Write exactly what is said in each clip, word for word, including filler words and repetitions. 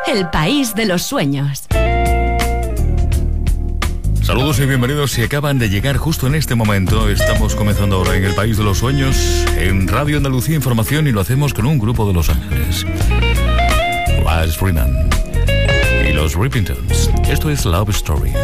El país de los sueños. Saludos y bienvenidos. Si acaban de llegar justo en este momento, estamos comenzando ahora en El País de los Sueños, en Radio Andalucía Información, y lo hacemos con un grupo de Los Ángeles. Wes Freeman y los Rippingtons. Esto es Love Story.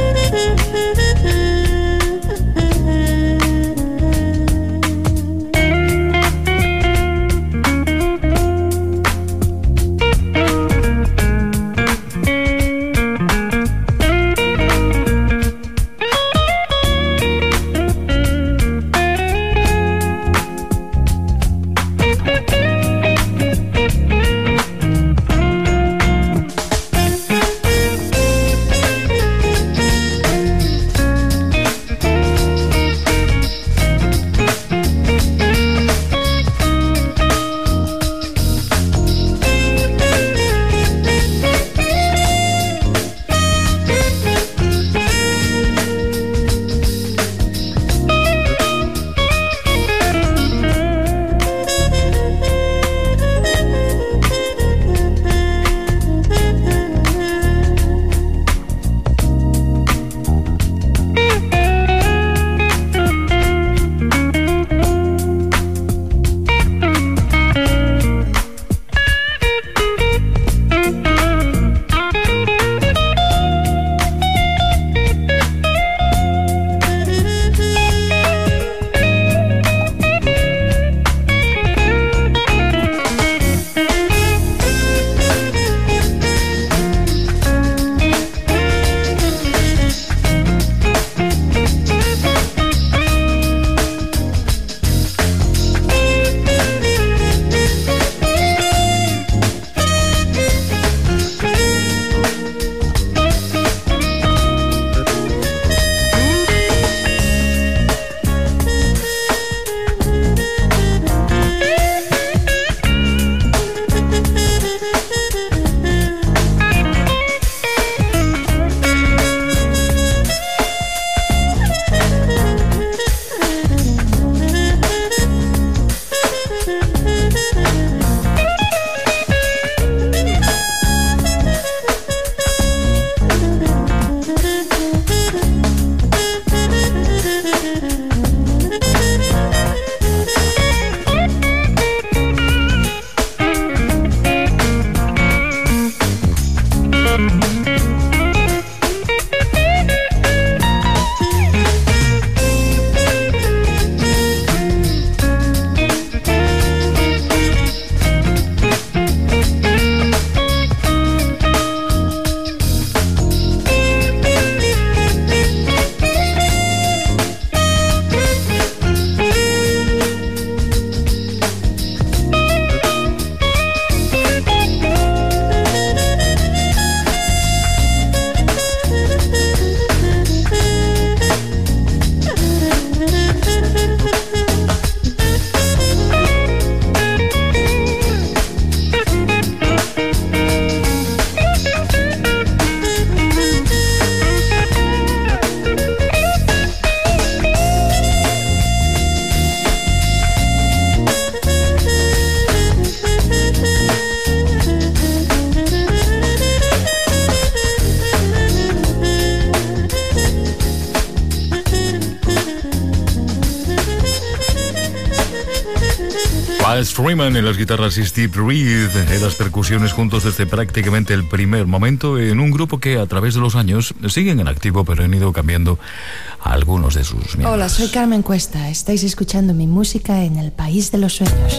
Wes Freeman en las guitarras y Steve Reed en las percusiones, juntos desde prácticamente el primer momento, en un grupo que a través de los años siguen en activo, pero han ido cambiando algunos de sus miembros. Hola, soy Carmen Cuesta. Estáis escuchando mi música en El País de los Sueños.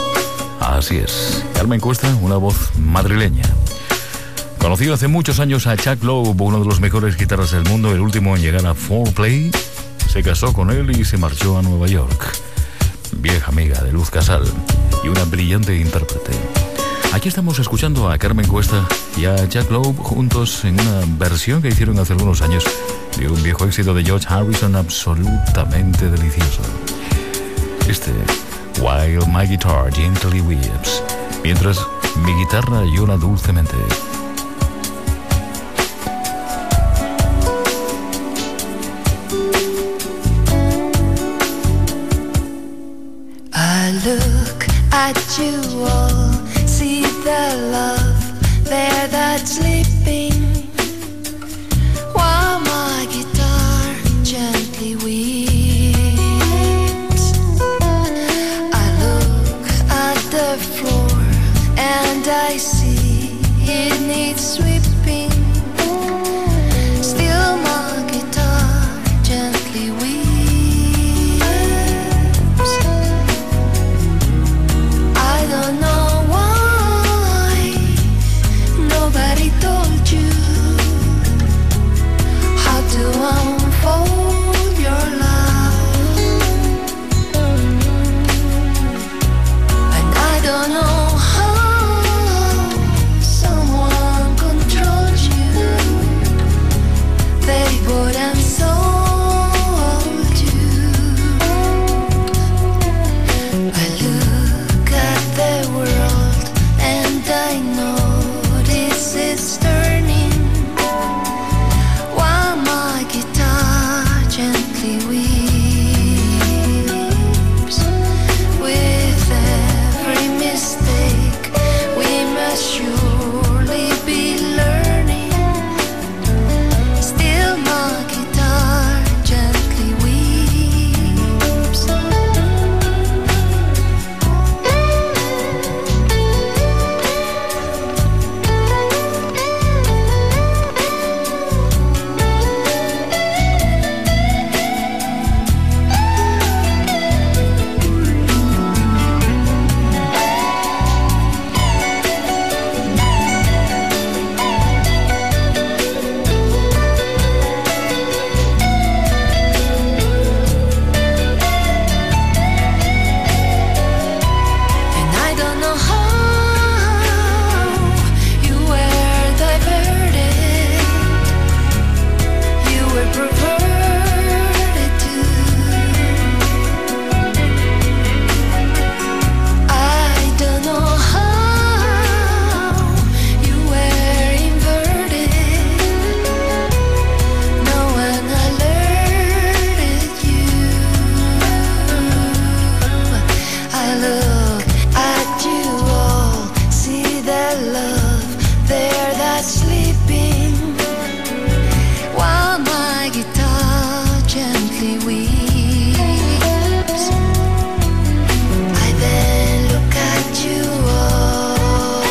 Así es, Carmen Cuesta, una voz madrileña. Conocido hace muchos años a Chuck Loeb, uno de los mejores guitarras del mundo, el último en llegar a four play, se casó con él y se marchó a Nueva York. Vieja amiga de Luz Casal y una brillante intérprete. Aquí estamos escuchando a Carmen Cuesta y a Chuck Loeb juntos en una versión que hicieron hace algunos años de un viejo éxito de George Harrison absolutamente delicioso. Este, While My Guitar Gently Weeps, mientras mi guitarra llora dulcemente. Look at you all, see the love there that that's sleeping while my guitar gently weeps. I look at the floor and I see it needs sweeping. Still my guitar gently weeps. I don't know why nobody told you how to unfold your love. And I don't know how someone controls you. They bought and sold you. I look at the world and I notice it's turning while my guitar gently weeps. With every mistake we must surely be learning. Still my guitar gently weeps. And I don't know how you were diverted. You were perverted too. I don't know how you were inverted. No one alerted you. I look at you all, see the love there that's sleeping while my guitar gently weeps. I then look at you all,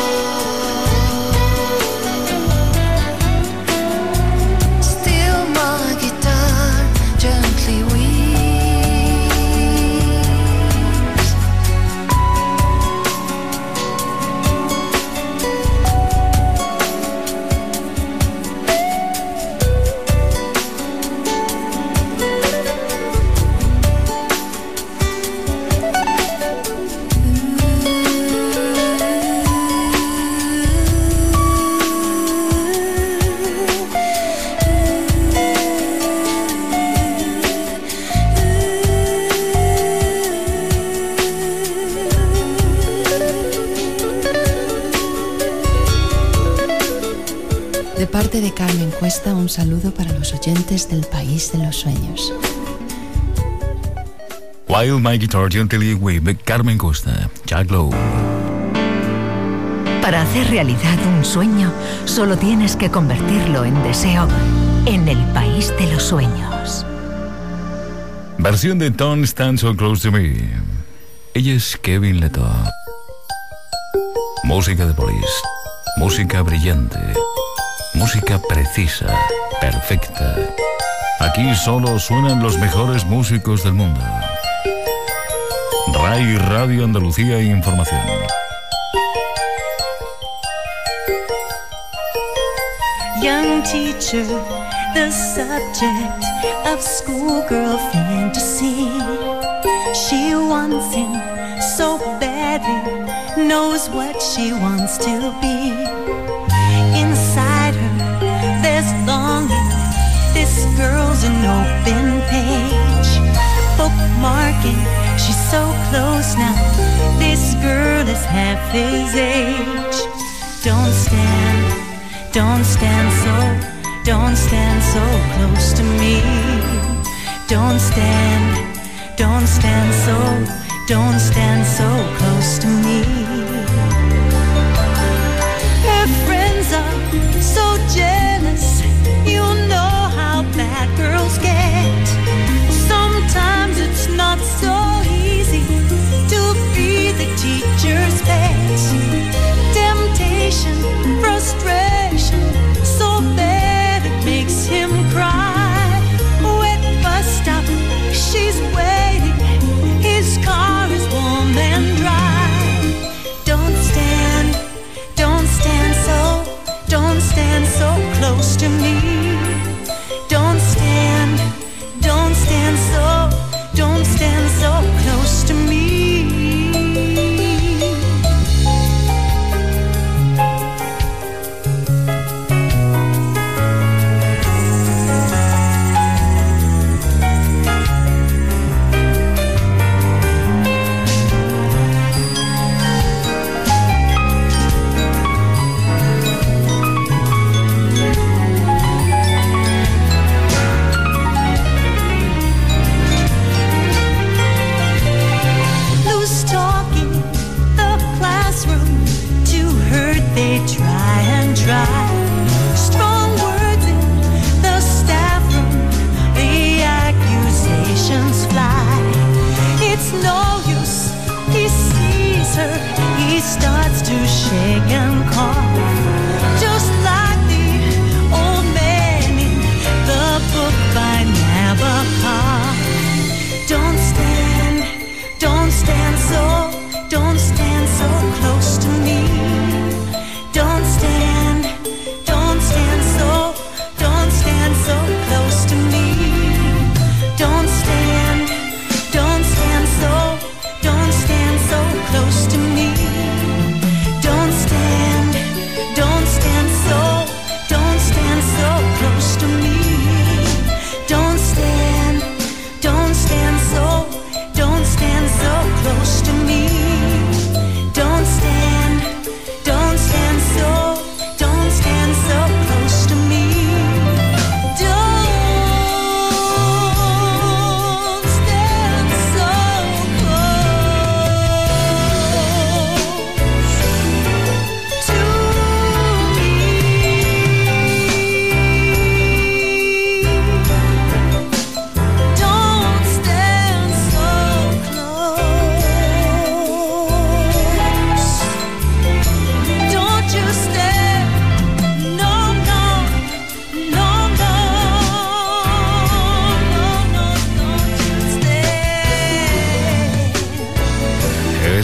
still my guitar gently weeps. De parte de Carmen Cuesta, un saludo para los oyentes del País de los Sueños. While My Guitar Gently Weeps, Carmen Costa, Jack Lowe. Para hacer realidad un sueño, solo tienes que convertirlo en deseo en el País de los Sueños. Versión de Don't Stand So Close to Me. Ella es Kevin Leto. Música de Police. Música brillante. Música precisa, perfecta. Aquí solo suenan los mejores músicos del mundo. R A I Radio Andalucía Información. Young teacher, the subject of schoolgirl fantasy. She wants him so badly, knows what she wants to be. Inside her, there's longing. This girl's an open page. Bookmarking, she's so close now. This girl is half his age. Don't stand, don't stand so, don't stand so close to me. Don't stand, don't stand so, don't stand so close to me. Her friends are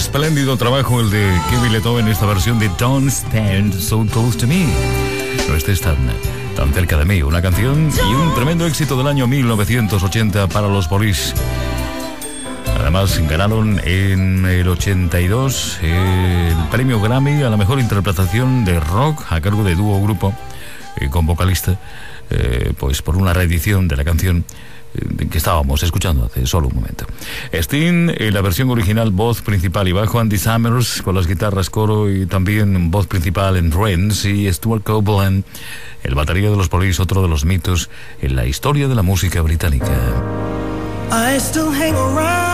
espléndido trabajo el de Kevin Leto en esta versión de Don't Stand So Close to Me. No estés tan, tan cerca de mí. Una canción y un tremendo éxito del año mil novecientos ochenta para los Police. Además, ganaron en el ochenta y dos el premio Grammy a la mejor interpretación de rock a cargo de dúo grupo eh, con vocalista, eh, pues por una reedición de la canción eh, que estábamos escuchando hace solo un momento. Sting en la versión original, voz principal y bajo, Andy Summers con las guitarras, coro y también voz principal en Friends, y Stuart Copeland, el batería de los Police, otro de los mitos en la historia de la música británica. I still hang around.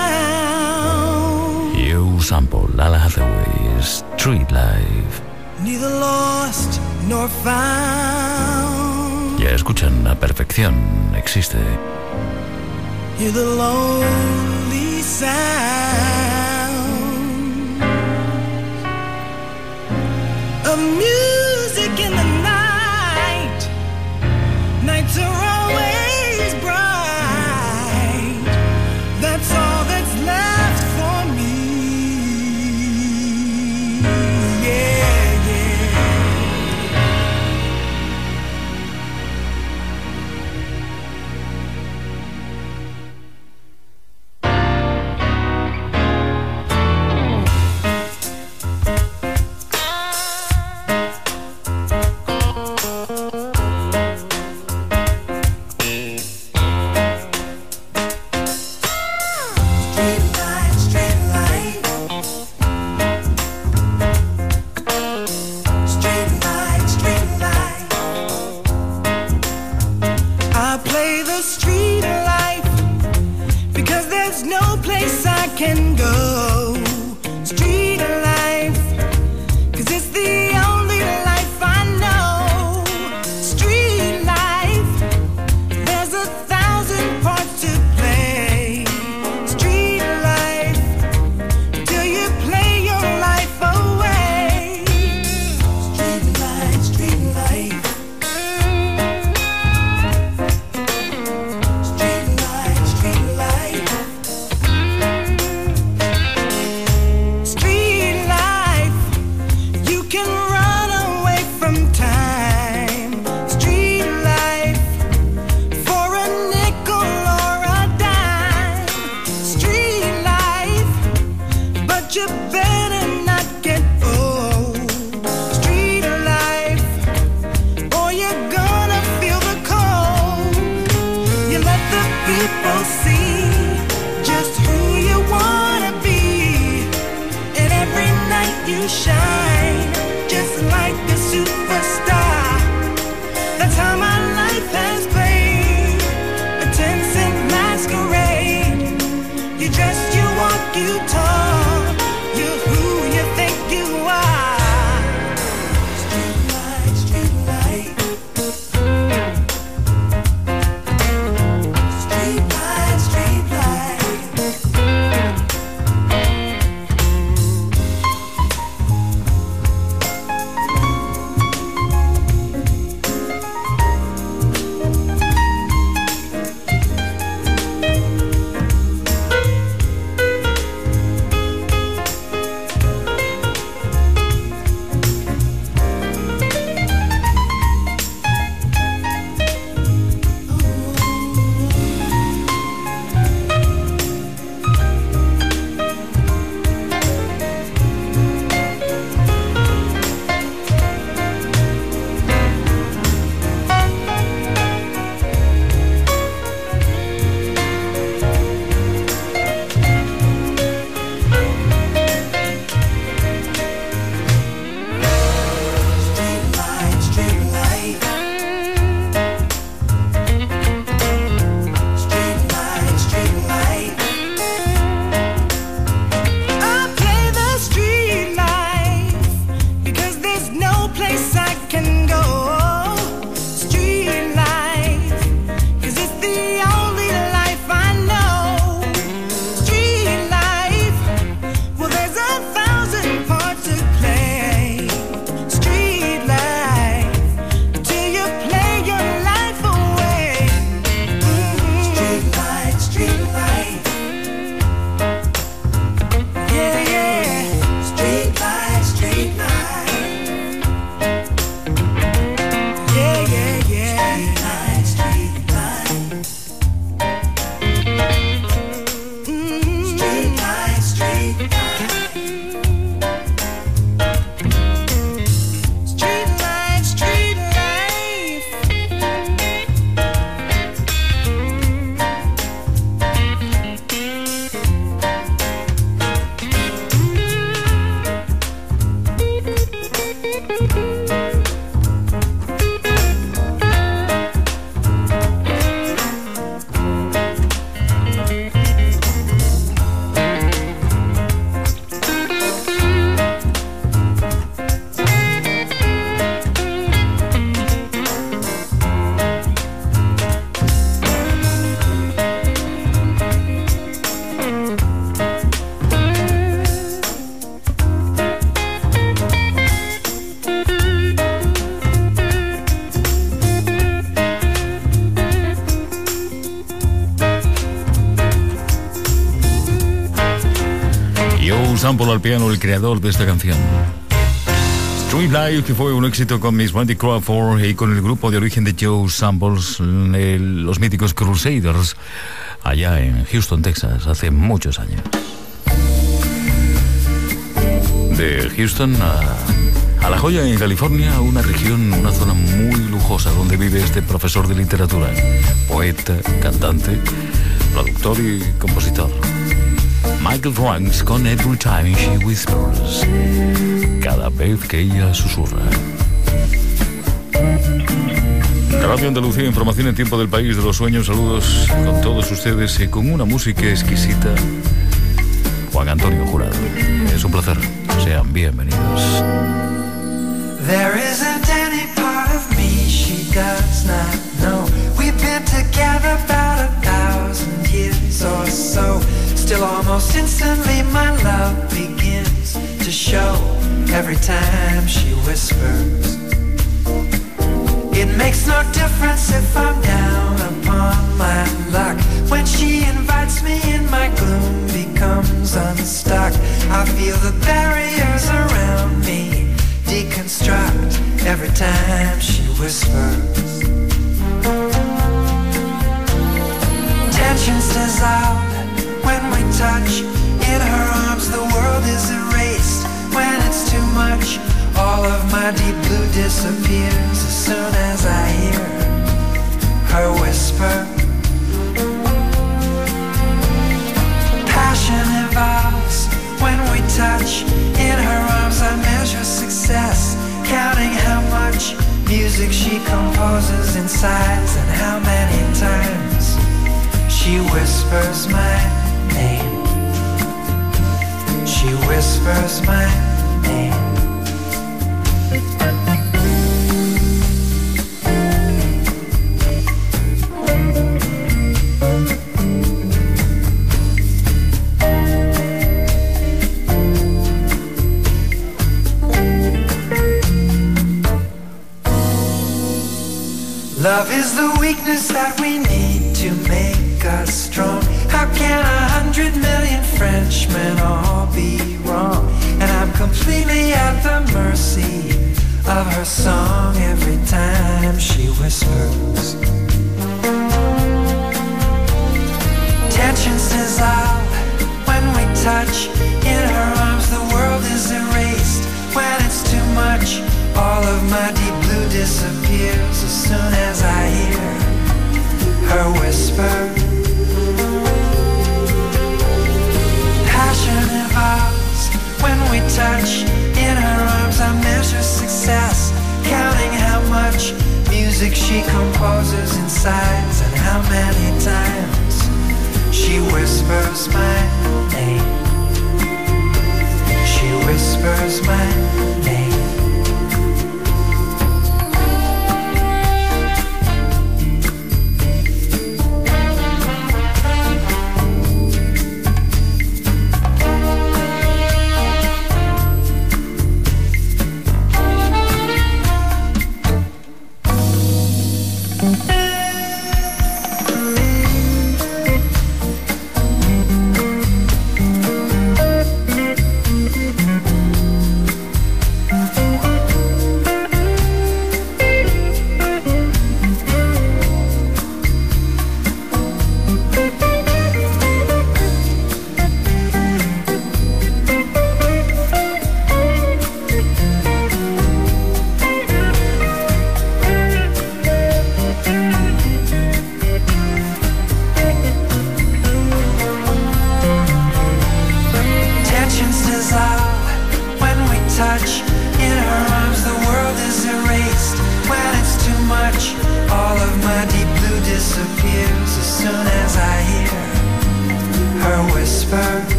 You sample Lala Hathaway, Street Life. Neither lost nor found. Ya escuchan, la perfección existe. Hear the lonely sound. Of music in the night. Nights are always bright. That's all that's left for me. Yeah, yeah. You shine just like a superstar. Sample al piano, el creador de esta canción. Street Life, que fue un éxito con Miss Randy Crawford y con el grupo de origen de Joe Samples, el, los míticos Crusaders, allá en Houston, Texas, hace muchos años. De Houston a, a La Joya, en California, una región, una zona muy lujosa donde vive este profesor de literatura, poeta, cantante, productor y compositor. Michael Franks con Every Time She Whispers, cada vez que ella susurra. Radio Andalucía, información en tiempo del país de los sueños. Saludos con todos ustedes y con una música exquisita. Juan Antonio Jurado. Es un placer. Sean bienvenidos. There isn't any part of me she does not know. We've been together about a thousand years or so. Still almost instantly my love begins to show every time she whispers. It makes no difference if I'm down upon my luck. When she invites me in, my gloom becomes unstuck. I feel the barriers around me deconstruct every time she whispers. Tensions dissolve when we touch. In her arms the world is erased. When it's too much, all of my deep blue disappears as soon as I hear her whisper. Passion evolves when we touch. In her arms I measure success, counting how much music she composes in sighs and how many times she whispers my name. She whispers my name. Love is the weakness that we need to make us strong. How can a hundred million Frenchmen all be wrong? And I'm completely at the mercy of her song every time she whispers. Tensions dissolve when we touch. In her arms the world is erased. When it's too much, all of my deep blue disappears as soon as I hear her whisper. Passion evolves when we touch. In her arms I measure success, counting how much music she composes in sighs and how many times she whispers my name. She whispers my name.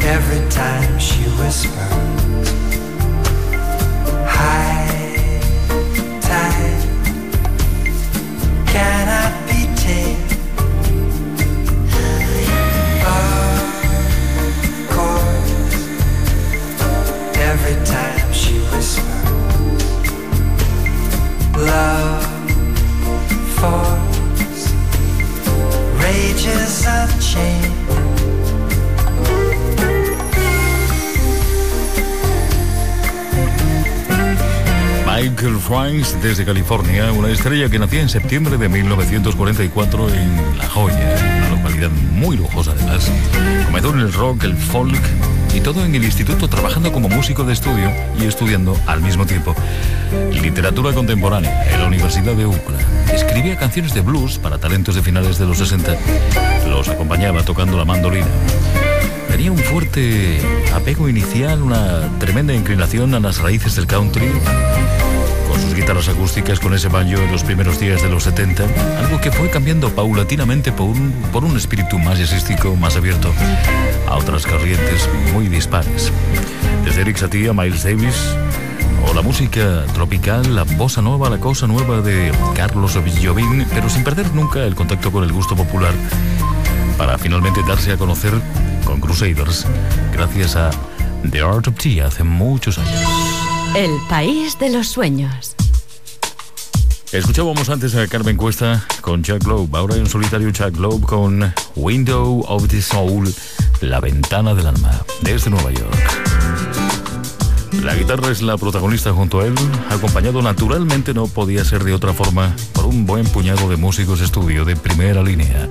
every time she whispers, high tide cannot be tamed. Of course, every time she whispers, love force rages unchained. Michael Franks, desde California, una estrella que nacía en septiembre de mil novecientos cuarenta y cuatro en La Joya, una localidad muy lujosa además. Comenzó en el rock, el folk y todo en el instituto, trabajando como músico de estudio y estudiando al mismo tiempo literatura contemporánea en la Universidad de UCLA. Escribía canciones de blues para talentos de finales de los sesenta. Los acompañaba tocando la mandolina. Tenía un fuerte apego inicial, una tremenda inclinación a las raíces del country, con sus guitarras acústicas, con ese banjo en los primeros días de los setenta, algo que fue cambiando paulatinamente por un, por un espíritu más jazzístico, más abierto a otras corrientes muy dispares. Desde Eric Satie a Miles Davis, o la música tropical, la bossa nova, la cosa nueva de Carlos Jobim, pero sin perder nunca el contacto con el gusto popular, para finalmente darse a conocer con Crusaders, gracias a The Art of Tea hace muchos años. El país de los sueños. Escuchábamos antes a Carmen Cuesta con Chuck Loeb, ahora en solitario Chuck Loeb con Window of the Soul, la ventana del alma, desde Nueva York. La guitarra es la protagonista junto a él, acompañado naturalmente, no podía ser de otra forma, por un buen puñado de músicos de estudio de primera línea.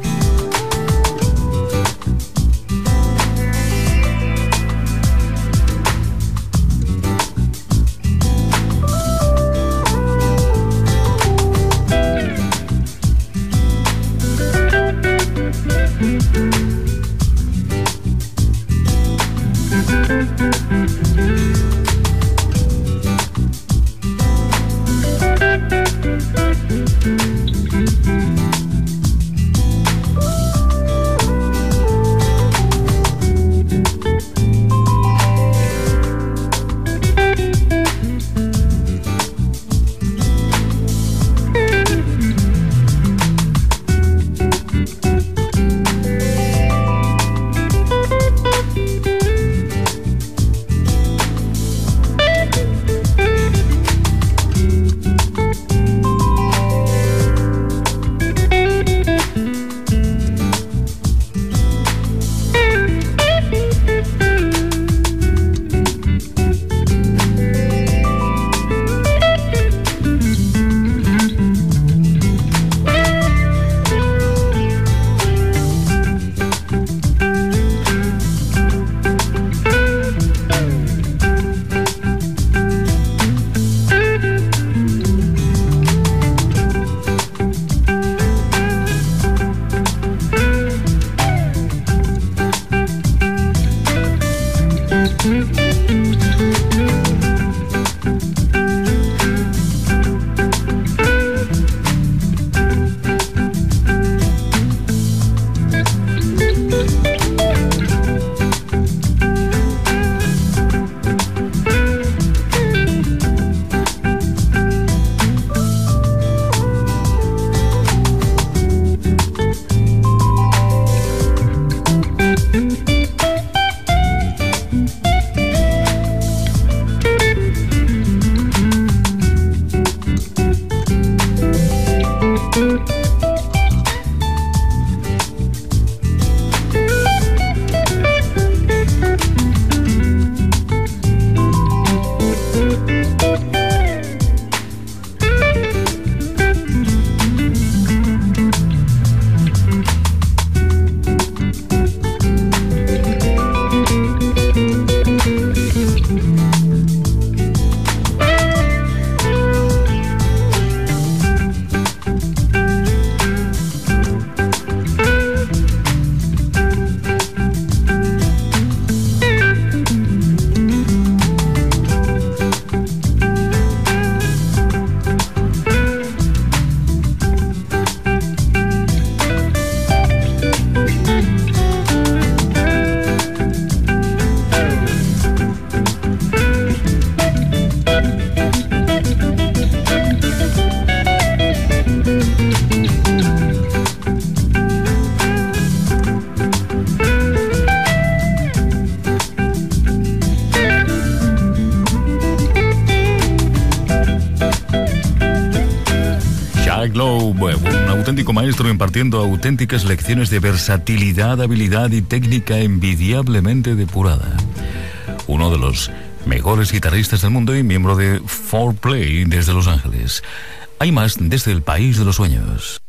auténtico maestro impartiendo auténticas lecciones de versatilidad, habilidad y técnica envidiablemente depurada. Uno de los mejores guitarristas del mundo y miembro de four play desde Los Ángeles. Hay más desde el país de los sueños.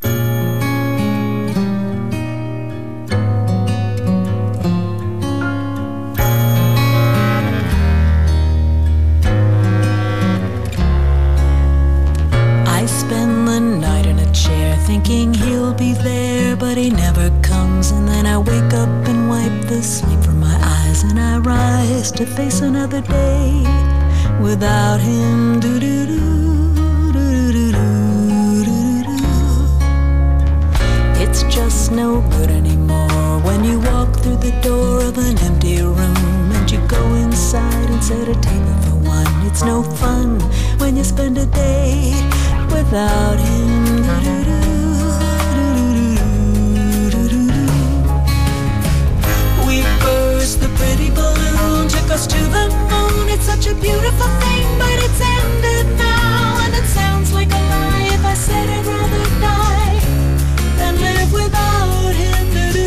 Thinking he'll be there, but he never comes. And then I wake up and wipe the sleep from my eyes, and I rise to face another day without him. Do do do do do do do do. It's just no good anymore when you walk through the door of an empty room and you go inside and set a table for one. It's no fun when you spend a day without him. Do do do. The pretty balloon took us to the moon. It's such a beautiful thing, but it's ended now. And it sounds like a lie if I said I'd rather die than live without him.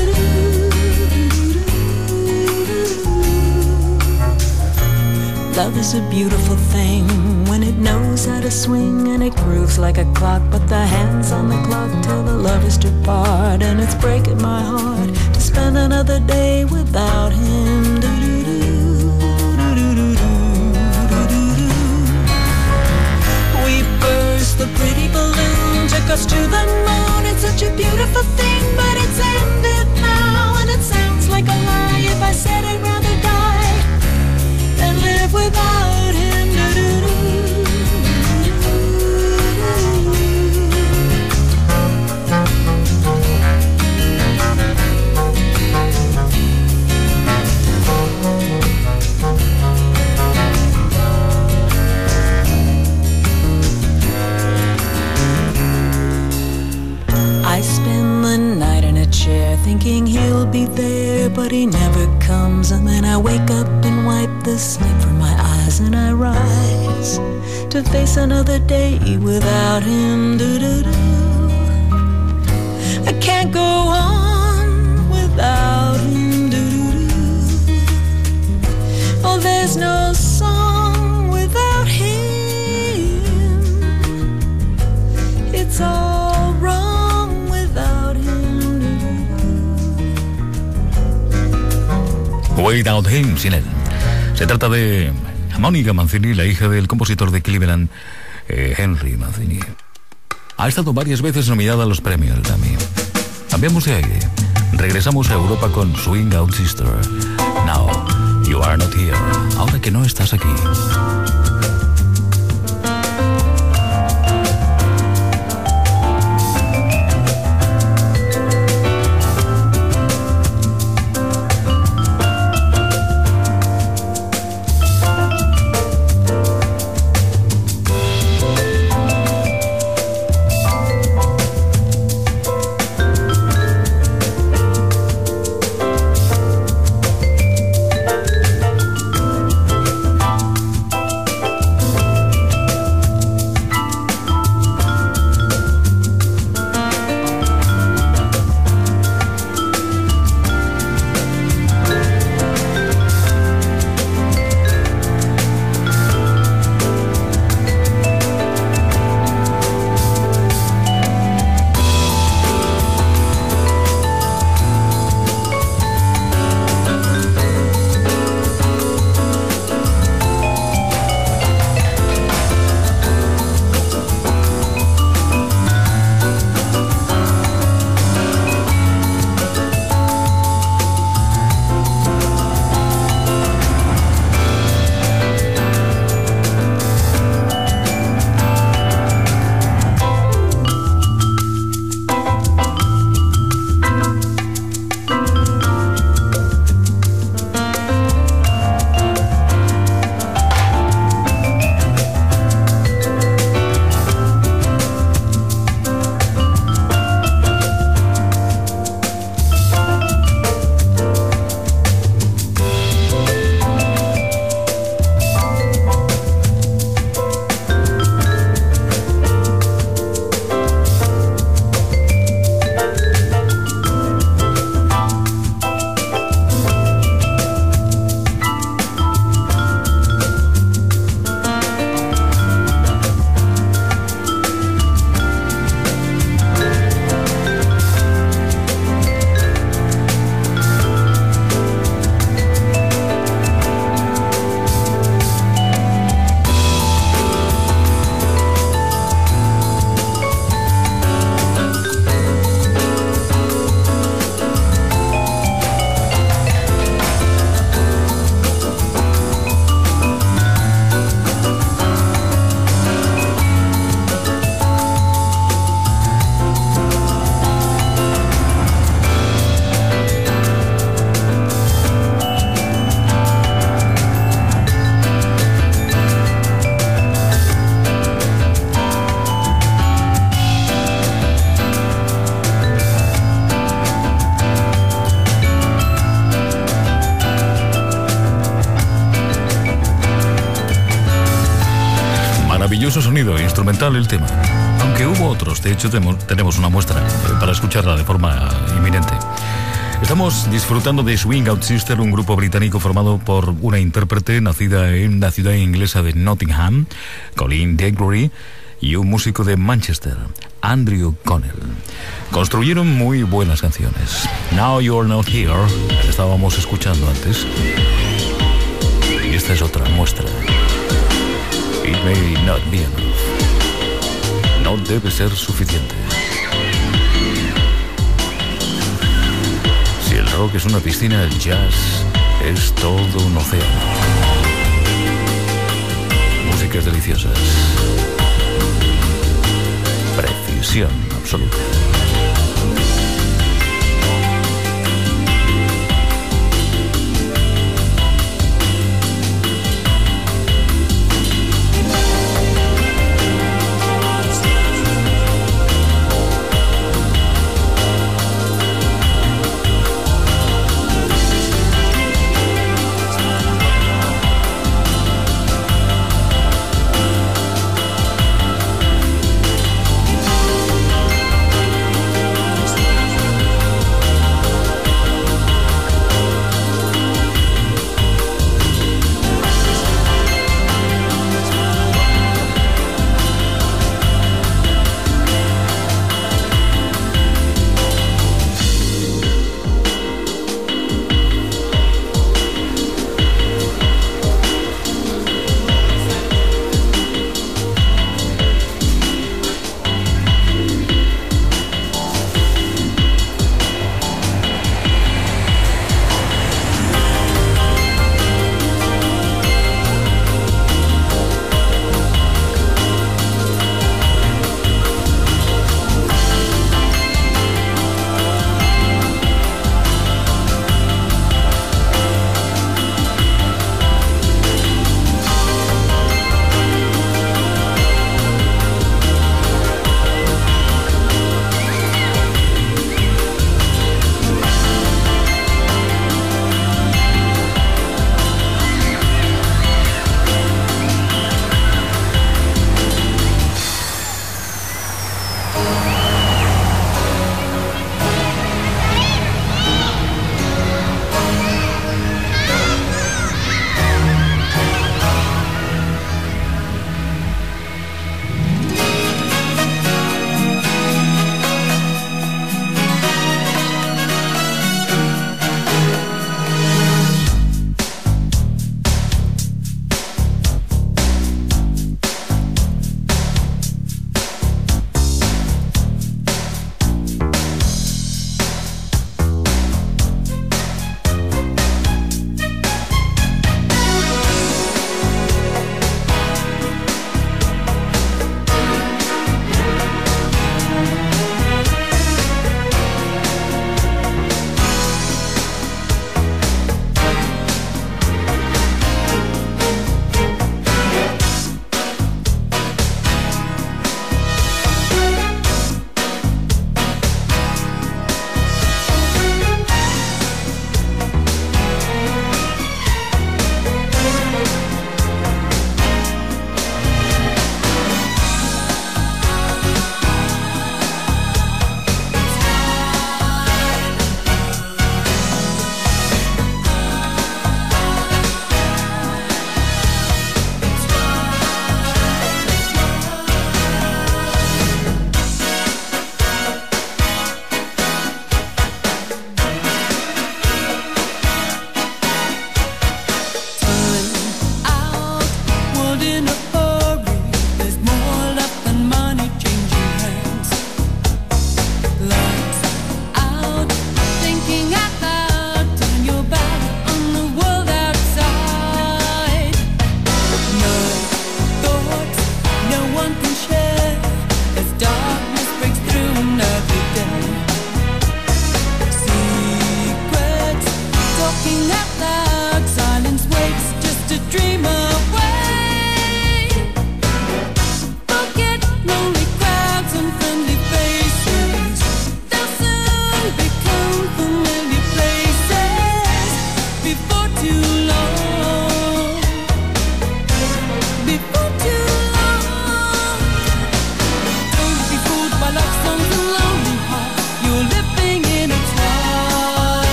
Love is a beautiful thing when it knows how to swing and it grooves like a clock. But the hands on the clock tell the lovers to part, and it's breaking my heart to spend another day without him. We burst the pretty balloon, took us to the moon. It's such a beautiful thing, but it's ended now. And it sounds like a lie if I said I'd rather die than live without him. I spend the night in a chair thinking he'll be there, but he never comes. And then I wake up and wipe the sleep from my eyes, and I rise to face another day without him. Do-do-do. I can't go on without him. Do-do-do. Oh, there's no song without him. It's all wrong without him. Without him, sin él. Se trata de Mónica Mancini, la hija del compositor de Cleveland, eh, Henry Mancini. Ha estado varias veces nominada a los premios Grammy. Cambiamos de aire. Regresamos a Europa con Swing Out Sister. Now, you are not here. Ahora que no estás aquí. Maravilloso sonido instrumental el tema. Aunque hubo otros, de hecho tenemos una muestra para escucharla de forma inminente. Estamos disfrutando de Swing Out Sister, un grupo británico formado por una intérprete nacida en la ciudad inglesa de Nottingham, Colleen Degbury, y un músico de Manchester, Andrew Connell. Construyeron muy buenas canciones. Now You're Not Here, la estábamos escuchando antes. Y esta es otra muestra. It may not be enough. No debe ser suficiente. Si el rock es una piscina, el jazz es todo un océano. Músicas deliciosas. Precisión absoluta.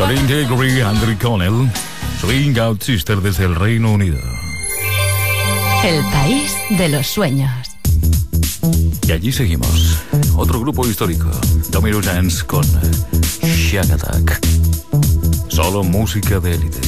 Green Day, Gregory, Andrew Connell, Swing Out Sister desde el Reino Unido. El país de los sueños. Y allí seguimos. Otro grupo histórico, Domino Dance con Shack Attack. Solo música de élite.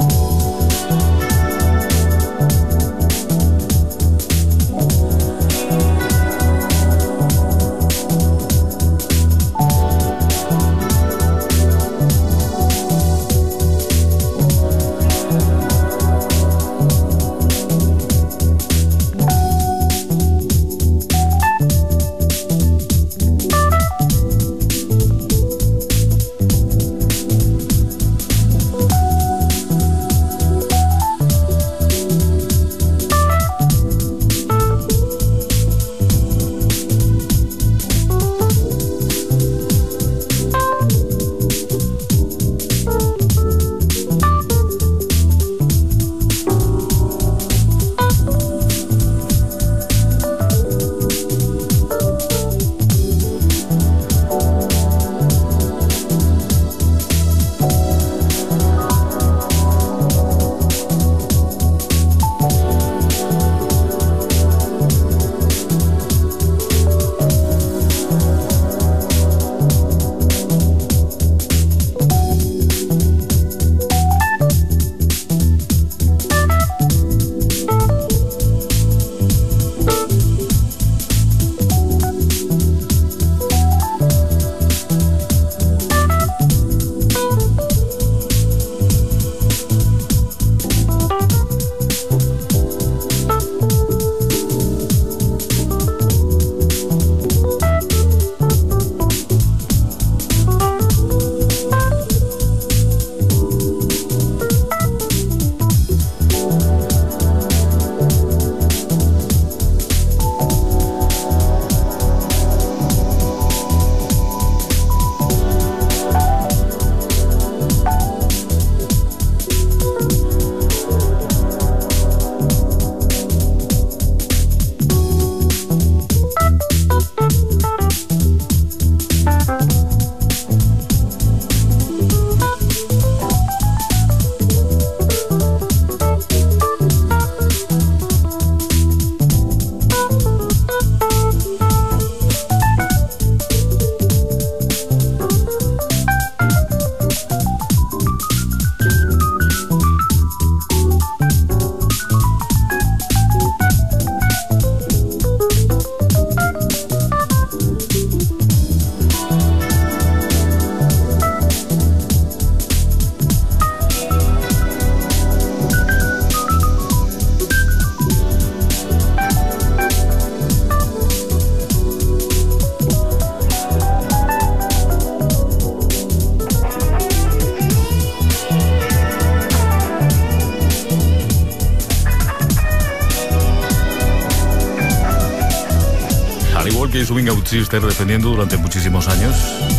Swing Out Sister defendiendo durante muchísimos años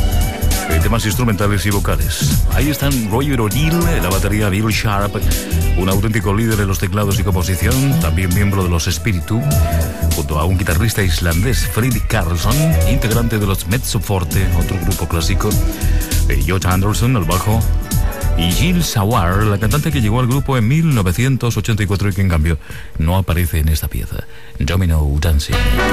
eh, temas instrumentales y vocales. Ahí están Roger O'Neill en la batería, Bill Sharp, un auténtico líder en los teclados y composición, también miembro de los Spiritu, junto a un guitarrista islandés, Fredrik Karlsson, integrante de los Mezzo Forte, otro grupo clásico, eh, George Anderson al bajo, y Jill Sawar, la cantante que llegó al grupo en mil novecientos ochenta y cuatro y que en cambio no aparece en esta pieza, Domino Dancing.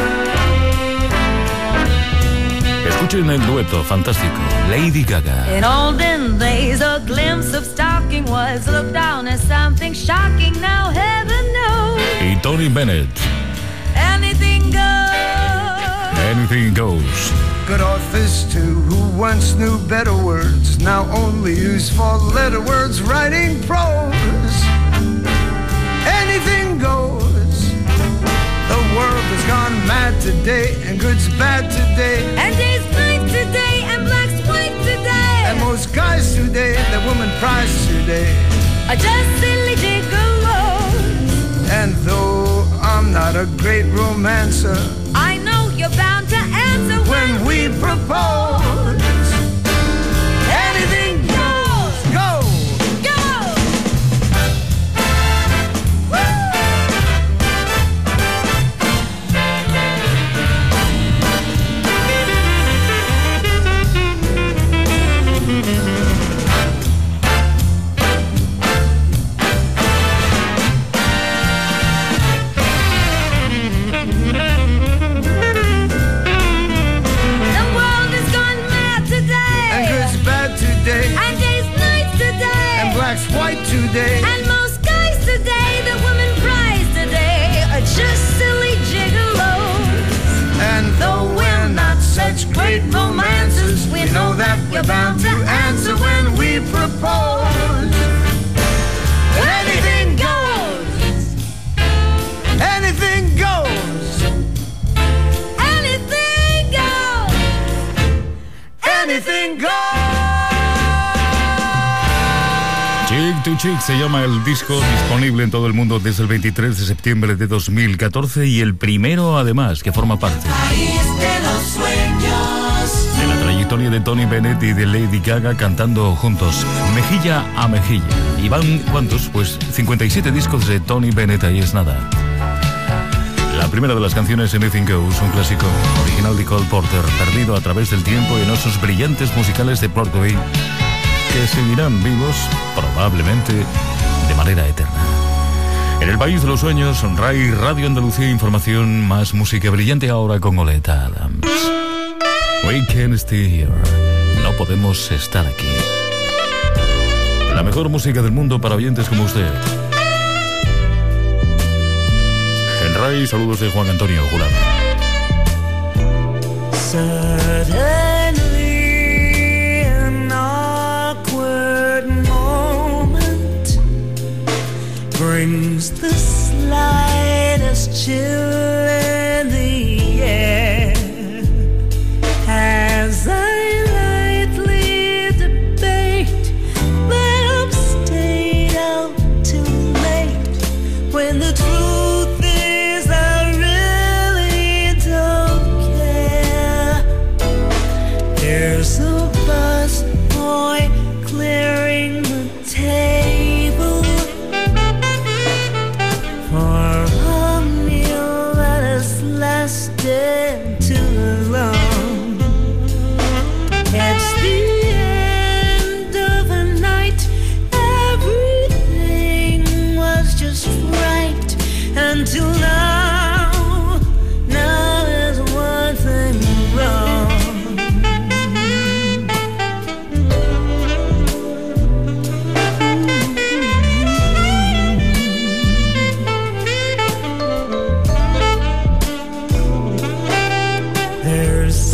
Escuchen el dueto fantástico, Lady Gaga. In olden days, a glimpse of stocking was looked down as something shocking. Now heaven knows. Y Tony Bennett. Anything goes. Anything goes. Good authors too, who once knew better words, now only use four-letter words writing prose. Anything goes. The world has gone mad today, and good's bad today, And day's night today, and black's white today. and most guys today, the woman prize today. Are just silly gigolos. And though I'm not a great romancer, I know you're bound to answer when we propose, anything goes, go! go. today. And most guys today, the women prize today, are just silly gigolos. And though we're not such great romancers, we know that we're bound to answer when we propose. Anything goes. Anything goes. Anything goes. Anything goes. Chick to Chick se llama el disco, disponible en todo el mundo desde el veintitrés de septiembre de dos mil catorce y el primero además que forma parte de la trayectoria de Tony Bennett y de Lady Gaga cantando juntos, mejilla a mejilla. ¿Y van cuántos? Pues cincuenta y siete discos de Tony Bennett, ahí es nada. La primera de las canciones, Anything Goes, un clásico original de Cole Porter, perdido a través del tiempo en esos brillantes musicales de Broadway que seguirán vivos, probablemente, de manera eterna. En el país de los sueños, Rai Radio Andalucía, información, más música brillante ahora con Oleta Adams. We can't stay here. No podemos estar aquí. La mejor música del mundo para oyentes como usted. En Rai, saludos de Juan Antonio Jurado. Brings the slightest chill in the air as I lightly debate that I've stayed out too late, when the truth is I really don't care. There's a busboy clearing the table for a meal that has lasted too long. It's the end of the night. Everything was just right until now. Now there's one thing wrong. There's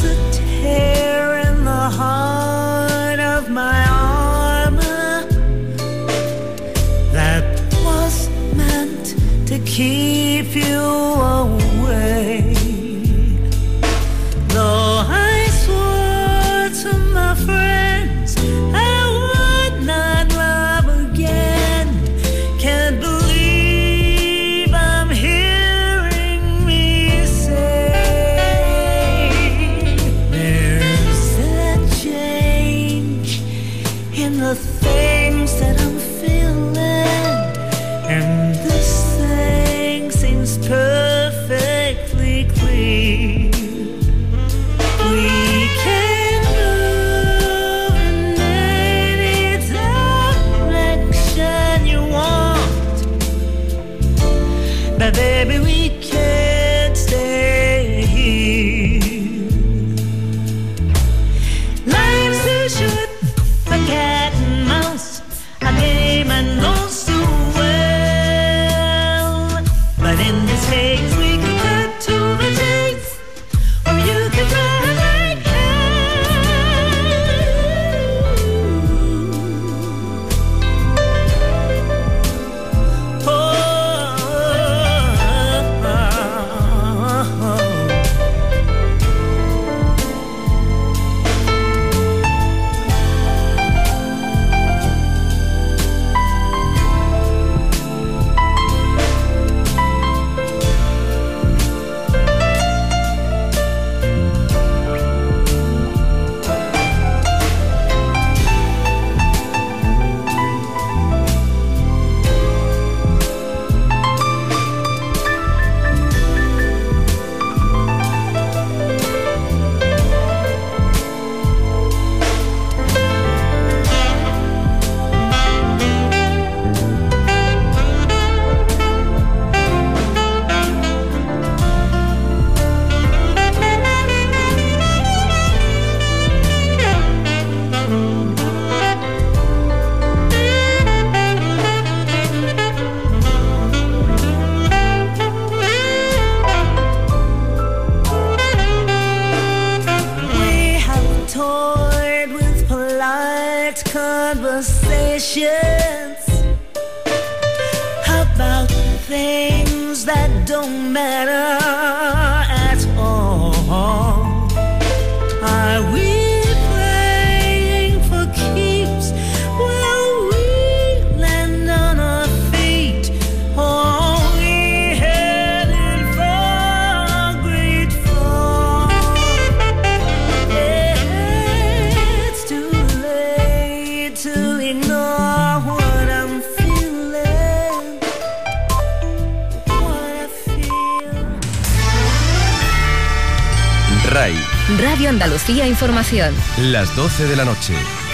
conversations about things that don't matter at all. Are we playing for keeps? Will we land on our feet? Or are we headed for a great fall? It's too late to ignore what I'm feeling, what I feel. R A I. Radio Andalucía Información. Las doce de la noche.